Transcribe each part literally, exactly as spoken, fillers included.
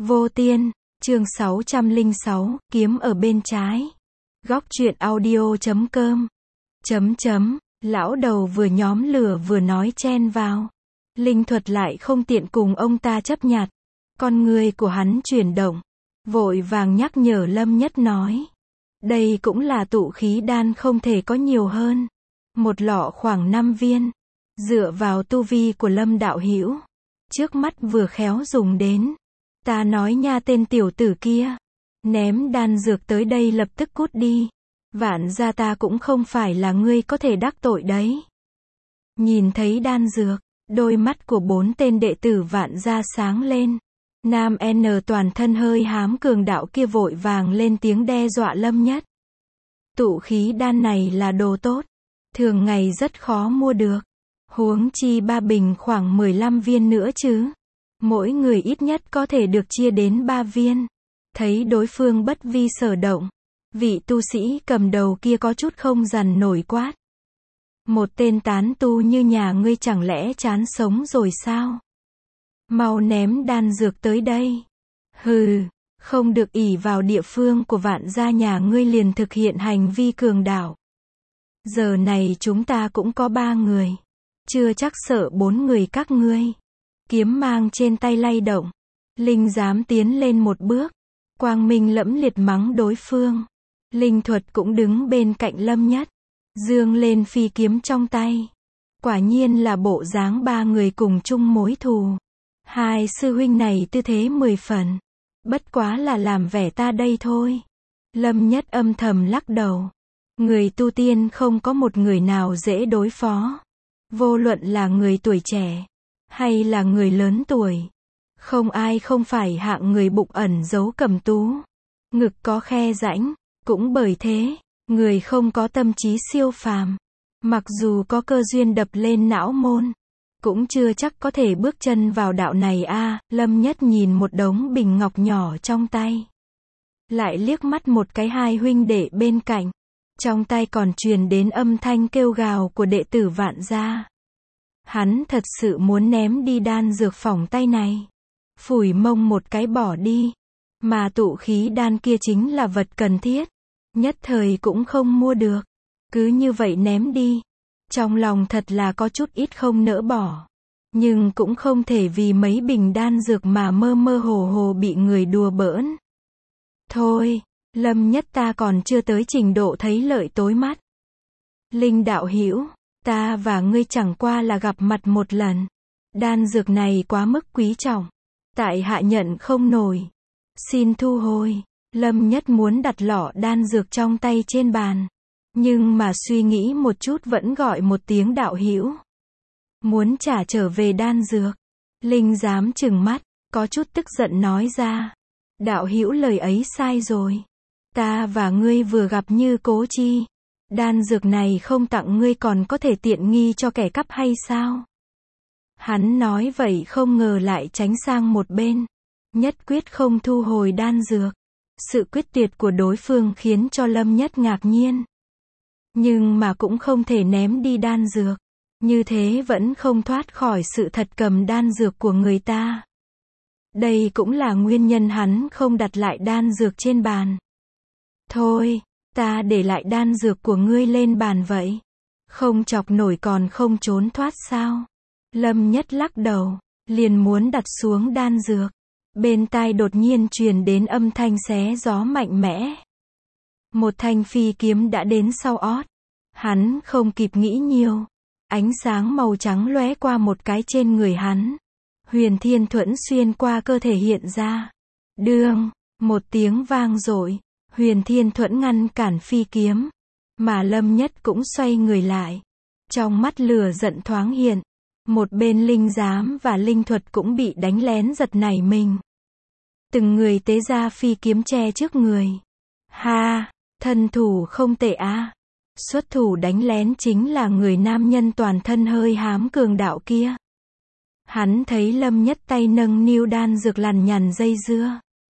Vô Tiên, chương sáu trăm lẻ sáu, kiếm ở bên trái. Góc truyện audio chấm com. Chấm chấm, lão đầu vừa nhóm lửa vừa nói chen vào. Linh thuật lại không tiện cùng ông ta chấp nhặt. Con người của hắn chuyển động. Vội vàng nhắc nhở Lâm Nhất nói. Đây cũng là tụ khí đan không thể có nhiều hơn. Một lọ khoảng năm viên. Dựa vào tu vi của Lâm đạo hữu, trước mắt vừa khéo dùng đến. Ta nói nha tên tiểu tử kia. Ném đan dược tới đây lập tức cút đi. Vạn gia ta cũng không phải là ngươi có thể đắc tội đấy. Nhìn thấy đan dược, đôi mắt của bốn tên đệ tử Vạn gia sáng lên. Nam N toàn thân hơi hám cường đạo kia vội vàng lên tiếng đe dọa Lâm Nhất. Tụ khí đan này là đồ tốt, thường ngày rất khó mua được. Huống chi ba bình khoảng mười lăm viên nữa chứ. Mỗi người ít nhất có thể được chia đến ba viên. Thấy đối phương bất vi sở động, vị tu sĩ cầm đầu kia có chút không dằn nổi quát. Một tên tán tu như nhà ngươi chẳng lẽ chán sống rồi sao? Mau ném đan dược tới đây. Hừ, không được ỷ vào địa phương của Vạn gia nhà ngươi liền thực hiện hành vi cường đạo. Giờ này chúng ta cũng có ba người. Chưa chắc sợ bốn người các ngươi. Kiếm mang trên tay lay động. Linh dám tiến lên một bước. Quang minh lẫm liệt mắng đối phương. Linh thuật cũng đứng bên cạnh Lâm Nhất. Dương lên phi kiếm trong tay. Quả nhiên là bộ dáng ba người cùng chung mối thù. Hai sư huynh này tư thế mười phần. Bất quá là làm vẻ ta đây thôi. Lâm Nhất âm thầm lắc đầu. Người tu tiên không có một người nào dễ đối phó. Vô luận là người tuổi trẻ, hay là người lớn tuổi. Không ai không phải hạng người bụng ẩn giấu cầm tú. Ngực có khe rãnh. Cũng bởi thế, người không có tâm trí siêu phàm. Mặc dù có cơ duyên đập lên não môn, cũng chưa chắc có thể bước chân vào đạo này a. À, Lâm Nhất nhìn một đống bình ngọc nhỏ trong tay. Lại liếc mắt một cái hai huynh đệ bên cạnh. Trong tay còn truyền đến âm thanh kêu gào của đệ tử Vạn gia. Hắn thật sự muốn ném đi đan dược phỏng tay này. Phủi mông một cái bỏ đi. Mà tụ khí đan kia chính là vật cần thiết. Nhất thời cũng không mua được. Cứ như vậy ném đi. Trong lòng thật là có chút ít không nỡ bỏ. Nhưng cũng không thể vì mấy bình đan dược mà mơ mơ hồ hồ bị người đùa bỡn. Thôi, Lâm Nhất ta còn chưa tới trình độ thấy lợi tối mắt. Linh đạo hữu, ta và ngươi chẳng qua là gặp mặt một lần. Đan dược này quá mức quý trọng. Tại hạ nhận không nổi. Xin thu hồi. Lâm Nhất muốn đặt lọ đan dược trong tay trên bàn. Nhưng mà suy nghĩ một chút vẫn gọi một tiếng đạo hữu. Muốn trả trở về đan dược. Linh dám trừng mắt, có chút tức giận nói ra. Đạo hữu lời ấy sai rồi. Ta và ngươi vừa gặp như cố chi. Đan dược này không tặng ngươi còn có thể tiện nghi cho kẻ cắp hay sao? Hắn nói vậy không ngờ lại tránh sang một bên. Nhất quyết không thu hồi đan dược. Sự quyết tuyệt của đối phương khiến cho Lâm Nhất ngạc nhiên. Nhưng mà cũng không thể ném đi đan dược. Như thế vẫn không thoát khỏi sự thật cầm đan dược của người ta. Đây cũng là nguyên nhân hắn không đặt lại đan dược trên bàn. Thôi, ta để lại đan dược của ngươi lên bàn vậy. Không chọc nổi còn không trốn thoát sao? Lâm Nhất lắc đầu, liền muốn đặt xuống đan dược. Bên tai đột nhiên truyền đến âm thanh xé gió mạnh mẽ. Một thanh phi kiếm đã đến sau ót. Hắn không kịp nghĩ nhiều. Ánh sáng màu trắng lóe qua một cái trên người hắn. Huyền Thiên Thuẫn xuyên qua cơ thể hiện ra. Đương, một tiếng vang dội. Huyền Thiên Thuẫn ngăn cản phi kiếm. Mà Lâm Nhất cũng xoay người lại. Trong mắt lửa giận thoáng hiện. Một bên linh giám và linh thuật cũng bị đánh lén giật nảy mình. Từng người tế ra phi kiếm che trước người. Ha, thân thủ không tệ á. Xuất thủ đánh lén chính là người nam nhân toàn thân hơi hám cường đạo kia. Hắn thấy Lâm Nhất tay nâng niu đan dược lằn nhằn dây dưa.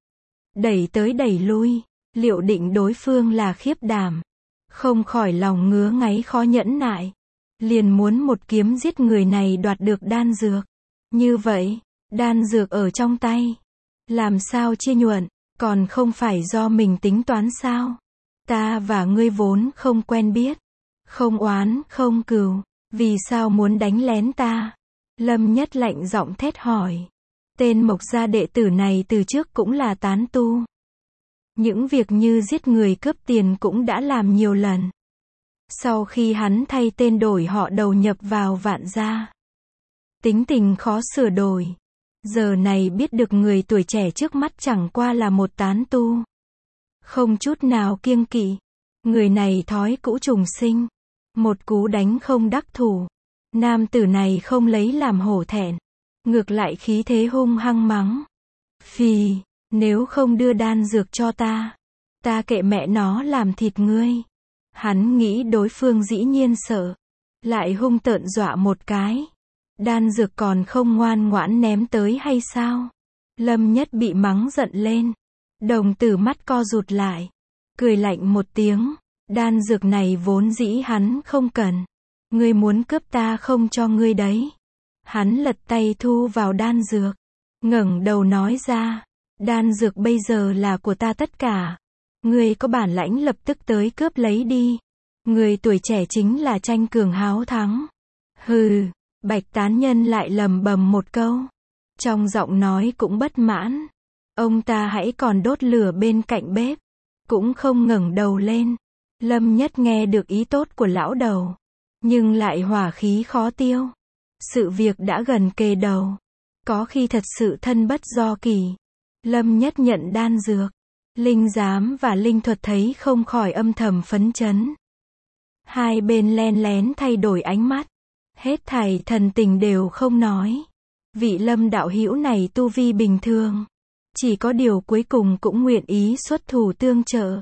Đẩy tới đẩy lui, liệu định đối phương là khiếp đảm. Không khỏi lòng ngứa ngáy khó nhẫn nại. Liền muốn một kiếm giết người này đoạt được đan dược. Như vậy, đan dược ở trong tay. Làm sao chia nhuận, còn không phải do mình tính toán sao? Ta và ngươi vốn không quen biết, không oán, không cừu, vì sao muốn đánh lén ta? Lâm Nhất lạnh giọng thét hỏi. Tên Mộc gia đệ tử này từ trước cũng là tán tu. Những việc như giết người cướp tiền cũng đã làm nhiều lần. Sau khi hắn thay tên đổi họ đầu nhập vào Vạn gia, tính tình khó sửa đổi. Giờ này biết được người tuổi trẻ trước mắt chẳng qua là một tán tu, không chút nào kiêng kỵ. Người này thói cũ trùng sinh, một cú đánh không đắc thủ. Nam tử này không lấy làm hổ thẹn, ngược lại khí thế hung hăng mắng. Phì, nếu không đưa đan dược cho ta, ta kệ mẹ nó làm thịt ngươi. Hắn nghĩ đối phương dĩ nhiên sợ, lại hung tợn dọa một cái. Đan dược còn không ngoan ngoãn ném tới hay sao? Lâm Nhất bị mắng giận lên, đồng tử mắt co rụt lại, cười lạnh một tiếng. Đan dược này vốn dĩ hắn không cần, ngươi muốn cướp ta không cho ngươi đấy. Hắn lật tay thu vào đan dược, ngẩng đầu nói ra, đan dược bây giờ là của ta tất cả. Ngươi có bản lãnh lập tức tới cướp lấy đi. Người tuổi trẻ chính là tranh cường háo thắng. Hừ, Bạch tán nhân lại lầm bầm một câu, trong giọng nói cũng bất mãn. Ông ta hãy còn đốt lửa bên cạnh bếp, cũng không ngẩng đầu lên. Lâm Nhất nghe được ý tốt của lão đầu, nhưng lại hỏa khí khó tiêu. Sự việc đã gần kề đầu, có khi thật sự thân bất do kỳ. Lâm Nhất nhận đan dược, linh giám và linh thuật thấy không khỏi âm thầm phấn chấn. Hai bên len lén thay đổi ánh mắt, hết thảy thần tình đều không nói. Vị Lâm đạo hữu này tu vi bình thường, chỉ có điều cuối cùng cũng nguyện ý xuất thủ tương trợ.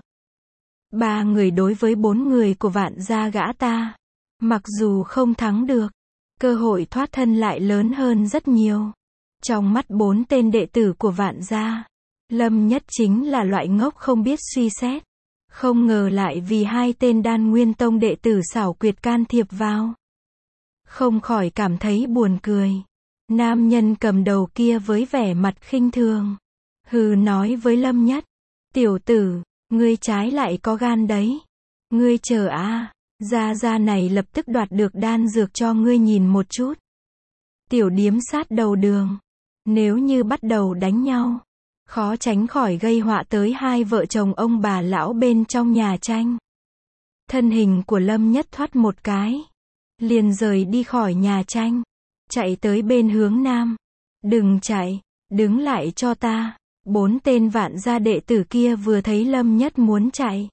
Ba người đối với bốn người của Vạn gia gã ta, mặc dù không thắng được, cơ hội thoát thân lại lớn hơn rất nhiều. Trong mắt bốn tên đệ tử của Vạn gia, Lâm Nhất chính là loại ngốc không biết suy xét. Không ngờ lại vì hai tên Đan Nguyên Tông đệ tử xảo quyệt can thiệp vào. Không khỏi cảm thấy buồn cười. Nam nhân cầm đầu kia với vẻ mặt khinh thường, hừ nói với Lâm Nhất, tiểu tử, ngươi trái lại có gan đấy. Ngươi chờ a, gia gia này lập tức đoạt được đan dược cho ngươi nhìn một chút. Tiểu điếm sát đầu đường, nếu như bắt đầu đánh nhau, khó tránh khỏi gây họa tới hai vợ chồng ông bà lão bên trong nhà tranh. Thân hình của Lâm Nhất thoát một cái, liền rời đi khỏi nhà tranh, chạy tới bên hướng nam. Đừng chạy, đứng lại cho ta. Bốn tên Vạn gia đệ tử kia vừa thấy Lâm Nhất muốn chạy,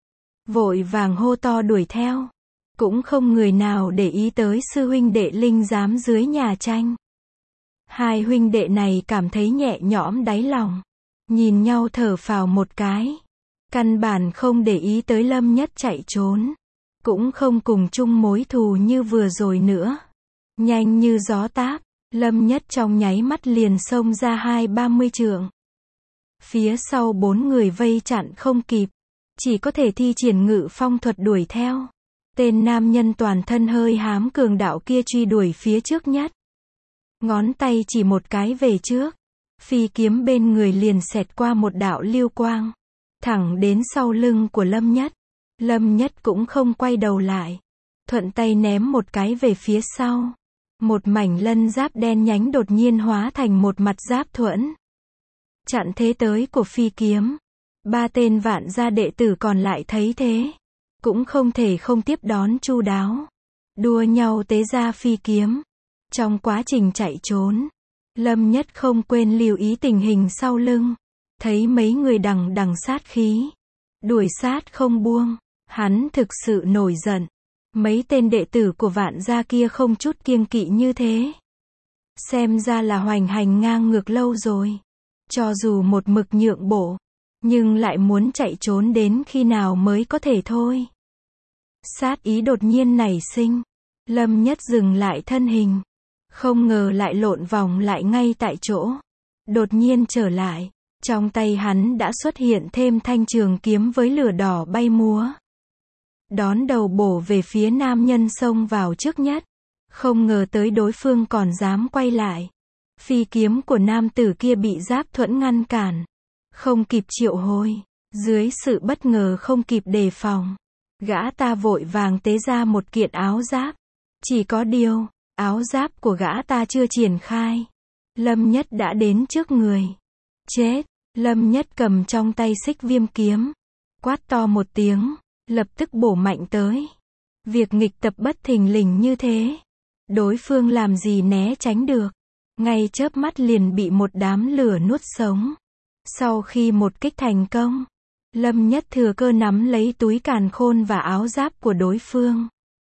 vội vàng hô to đuổi theo. Cũng không người nào để ý tới sư huynh đệ linh giám dưới nhà tranh. Hai huynh đệ này cảm thấy nhẹ nhõm đáy lòng, nhìn nhau thở phào một cái. Căn bản không để ý tới Lâm Nhất chạy trốn, cũng không cùng chung mối thù như vừa rồi nữa. Nhanh như gió táp, Lâm Nhất trong nháy mắt liền xông ra hai ba mươi trượng. Phía sau bốn người vây chặn không kịp, chỉ có thể thi triển ngự phong thuật đuổi theo. Tên nam nhân toàn thân hơi hám cường đạo kia truy đuổi phía trước nhất. Ngón tay chỉ một cái về trước, phi kiếm bên người liền xẹt qua một đạo lưu quang, thẳng đến sau lưng của Lâm Nhất. Lâm Nhất cũng không quay đầu lại, thuận tay ném một cái về phía sau. Một mảnh lân giáp đen nhánh đột nhiên hóa thành một mặt giáp thuẫn, chặn thế tới của phi kiếm. Ba tên Vạn gia đệ tử còn lại thấy thế, cũng không thể không tiếp đón chu đáo, đua nhau tế ra phi kiếm. Trong quá trình chạy trốn, Lâm Nhất không quên lưu ý tình hình sau lưng, thấy mấy người đằng đằng sát khí, đuổi sát không buông, hắn thực sự nổi giận. Mấy tên đệ tử của Vạn gia kia không chút kiêng kỵ như thế, xem ra là hoành hành ngang ngược lâu rồi. Cho dù một mực nhượng bộ, nhưng lại muốn chạy trốn đến khi nào mới có thể thôi. Sát ý đột nhiên nảy sinh, Lâm Nhất dừng lại thân hình, không ngờ lại lộn vòng lại ngay tại chỗ. Đột nhiên trở lại, trong tay hắn đã xuất hiện thêm thanh trường kiếm với lửa đỏ bay múa, đón đầu bổ về phía nam nhân xông vào trước nhất. Không ngờ tới đối phương còn dám quay lại. Phi kiếm của nam tử kia bị Giáp Thuẫn ngăn cản, không kịp triệu hồi. Dưới sự bất ngờ không kịp đề phòng, gã ta vội vàng tế ra một kiện áo giáp. Chỉ có điều, áo giáp của gã ta chưa triển khai, Lâm Nhất đã đến trước người. Chết! Lâm Nhất cầm trong tay Xích Viêm kiếm, quát to một tiếng, lập tức bổ mạnh tới. Việc nghịch tập bất thình lình như thế, đối phương làm gì né tránh được, ngay chớp mắt liền bị một đám lửa nuốt sống. Sau khi một kích thành công, Lâm Nhất thừa cơ nắm lấy túi càn khôn và áo giáp của đối phương.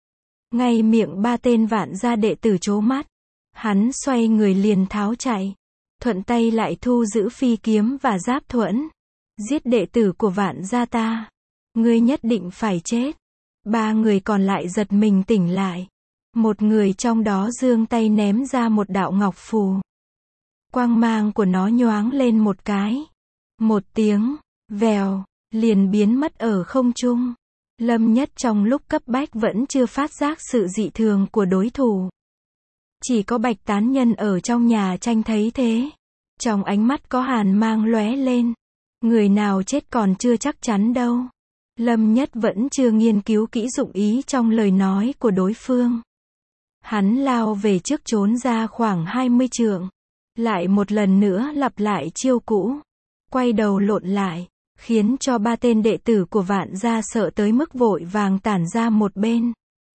Ngay miệng ba tên Vạn gia đệ tử trố mắt, hắn xoay người liền tháo chạy, thuận tay lại thu giữ phi kiếm và Giáp Thuẫn. Giết đệ tử của Vạn gia ta, ngươi nhất định phải chết. Ba người còn lại giật mình tỉnh lại. Một người trong đó giương tay ném ra một đạo ngọc phù. Quang mang của nó nhoáng lên một cái. Một tiếng, vèo, liền biến mất ở không trung. Lâm Nhất trong lúc cấp bách vẫn chưa phát giác sự dị thường của đối thủ. Chỉ có Bạch Tán Nhân ở trong nhà tranh thấy thế. Trong ánh mắt có hàn mang lóe lên. Người nào chết còn chưa chắc chắn đâu. Lâm Nhất vẫn chưa nghiên cứu kỹ dụng ý trong lời nói của đối phương. Hắn lao về trước trốn ra khoảng hai mươi trượng. Lại một lần nữa lặp lại chiêu cũ. Quay đầu lộn lại, khiến cho ba tên đệ tử của Vạn gia sợ tới mức vội vàng tản ra một bên.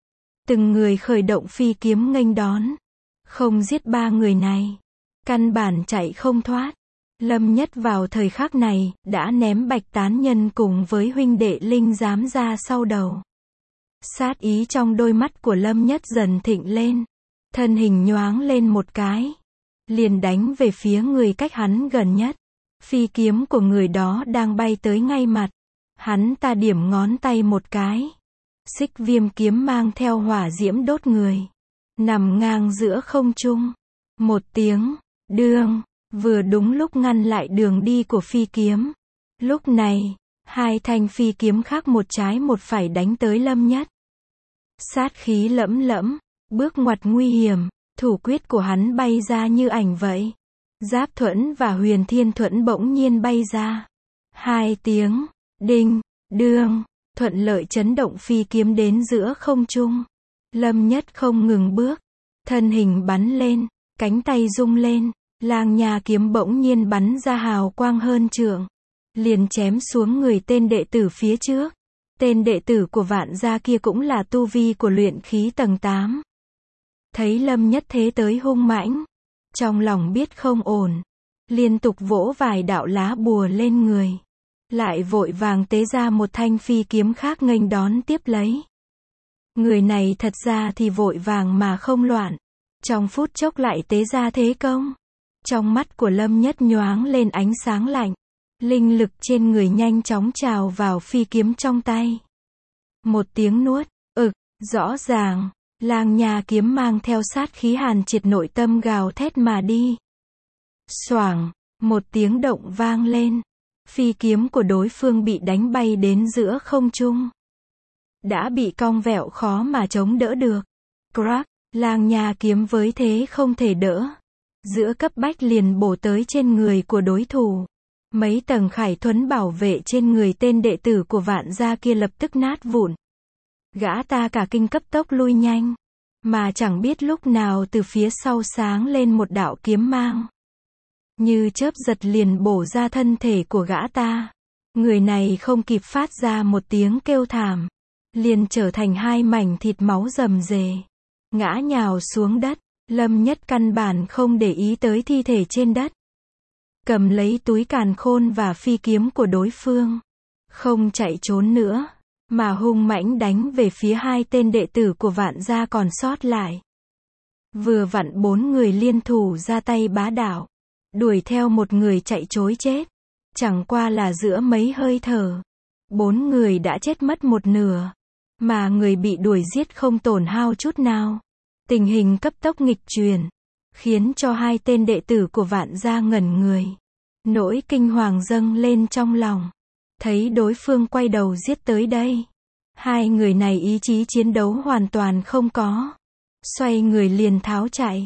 Từng người khởi động phi kiếm nghênh đón. Không giết ba người này, căn bản chạy không thoát. Lâm Nhất vào thời khắc này, đã ném Bạch Tán Nhân cùng với huynh đệ Linh Giám ra sau đầu. Sát ý trong đôi mắt của Lâm Nhất dần thịnh lên. Thân hình nhoáng lên một cái, liền đánh về phía người cách hắn gần nhất. Phi kiếm của người đó đang bay tới ngay mặt. Hắn ta điểm ngón tay một cái. Xích Viêm kiếm mang theo hỏa diễm đốt người, nằm ngang giữa không trung. Một tiếng, đương, vừa đúng lúc ngăn lại đường đi của phi kiếm. Lúc này, hai thanh phi kiếm khác một trái một phải đánh tới Lâm Nhất. Sát khí lẫm lẫm, bước ngoặt nguy hiểm, thủ quyết của hắn bay ra như ảnh vậy. Giáp Thuẫn và Huyền Thiên Thuẫn bỗng nhiên bay ra. Hai tiếng, đinh, đương, thuận lợi chấn động phi kiếm đến giữa không trung. Lâm Nhất không ngừng bước, thân hình bắn lên, cánh tay rung lên, lang nha kiếm bỗng nhiên bắn ra hào quang hơn trượng, liền chém xuống người tên đệ tử phía trước. Tên đệ tử của Vạn gia kia cũng là tu vi của luyện khí tầng tám. Thấy Lâm Nhất thế tới hung mãnh, trong lòng biết không ổn, liên tục vỗ vài đạo lá bùa lên người, lại vội vàng tế ra một thanh phi kiếm khác nghênh đón tiếp lấy. Người này thật ra thì vội vàng mà không loạn, trong phút chốc lại tế ra thế công. Trong mắt của Lâm Nhất nhoáng lên ánh sáng lạnh, linh lực trên người nhanh chóng trào vào phi kiếm trong tay. Một tiếng nuốt, ực, rõ ràng, lang nha kiếm mang theo sát khí hàn triệt nội tâm gào thét mà đi. Xoảng, một tiếng động vang lên, phi kiếm của đối phương bị đánh bay đến giữa không trung. Đã bị cong vẹo khó mà chống đỡ được. Crack, lang nha kiếm với thế không thể đỡ. Giữa cấp bách liền bổ tới trên người của đối thủ. Mấy tầng khải thuẫn bảo vệ trên người tên đệ tử của Vạn gia kia lập tức nát vụn. Gã ta cả kinh cấp tốc lui nhanh, mà chẳng biết lúc nào từ phía sau sáng lên một đạo kiếm mang. Như chớp giật liền bổ ra thân thể của gã ta. Người này không kịp phát ra một tiếng kêu thảm, liền trở thành hai mảnh thịt máu rầm rề, ngã nhào xuống đất. Lâm Nhất căn bản không để ý tới thi thể trên đất, cầm lấy túi càn khôn và phi kiếm của đối phương, không chạy trốn nữa, mà hung mãnh đánh về phía hai tên đệ tử của Vạn gia còn sót lại. Vừa vặn bốn người liên thủ ra tay bá đạo, đuổi theo một người chạy trối chết. Chẳng qua là giữa mấy hơi thở, bốn người đã chết mất một nửa, mà người bị đuổi giết không tổn hao chút nào. Tình hình cấp tốc nghịch chuyển, khiến cho hai tên đệ tử của Vạn gia ngẩn người. Nỗi kinh hoàng dâng lên trong lòng. Thấy đối phương quay đầu giết tới đây, hai người này ý chí chiến đấu hoàn toàn không có. Xoay người liền tháo chạy.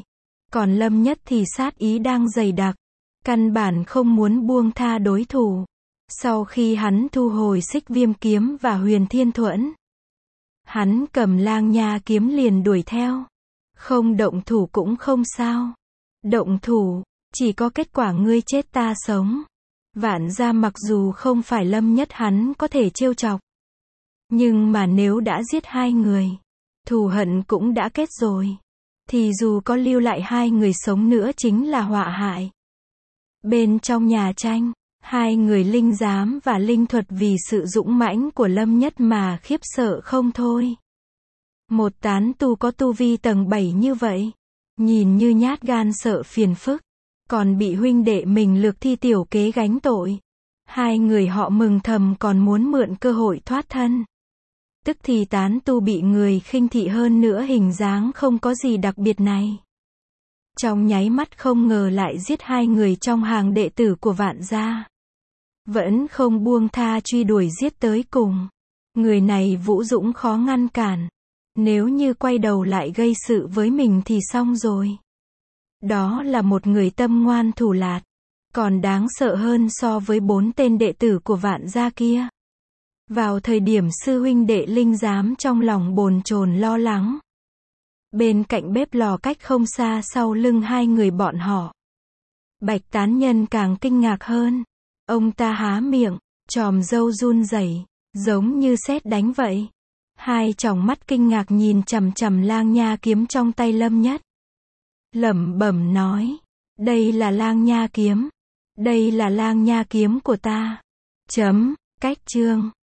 Còn Lâm Nhất thì sát ý đang dày đặc, căn bản không muốn buông tha đối thủ. Sau khi hắn thu hồi Xích Viêm kiếm và Huyền Thiên Thuẫn, hắn cầm Lang Nha kiếm liền đuổi theo. Không động thủ cũng không sao. Động thủ, chỉ có kết quả ngươi chết ta sống. Vạn gia mặc dù không phải Lâm Nhất hắn có thể trêu chọc, nhưng mà nếu đã giết hai người, thù hận cũng đã kết rồi, thì dù có lưu lại hai người sống nữa chính là họa hại. Bên trong nhà tranh, hai người linh giám và linh thuật vì sự dũng mãnh của Lâm Nhất mà khiếp sợ không thôi. Một tán tu có tu vi tầng bảy như vậy, nhìn như nhát gan sợ phiền phức, còn bị huynh đệ mình lược thi tiểu kế gánh tội. Hai người họ mừng thầm còn muốn mượn cơ hội thoát thân. Tức thì tán tu bị người khinh thị hơn nữa hình dáng không có gì đặc biệt này, trong nháy mắt không ngờ lại giết hai người trong hàng đệ tử của Vạn gia. Vẫn không buông tha truy đuổi giết tới cùng. Người này vũ dũng khó ngăn cản. Nếu như quay đầu lại gây sự với mình thì xong rồi. Đó là một người tâm ngoan thủ lạt, còn đáng sợ hơn so với bốn tên đệ tử của Vạn gia kia. Vào thời điểm sư huynh đệ linh giám trong lòng bồn chồn lo lắng, bên cạnh bếp lò cách không xa sau lưng hai người bọn họ, Bạch Tán Nhân càng kinh ngạc hơn. Ông ta há miệng, chòm râu run rẩy, giống như sét đánh vậy. Hai tròng mắt kinh ngạc nhìn chằm chằm Lang Nha kiếm trong tay Lâm Nhất. Lẩm bẩm nói, đây là Lang Nha kiếm. Đây là Lang Nha kiếm của ta. Chấm, cách chương.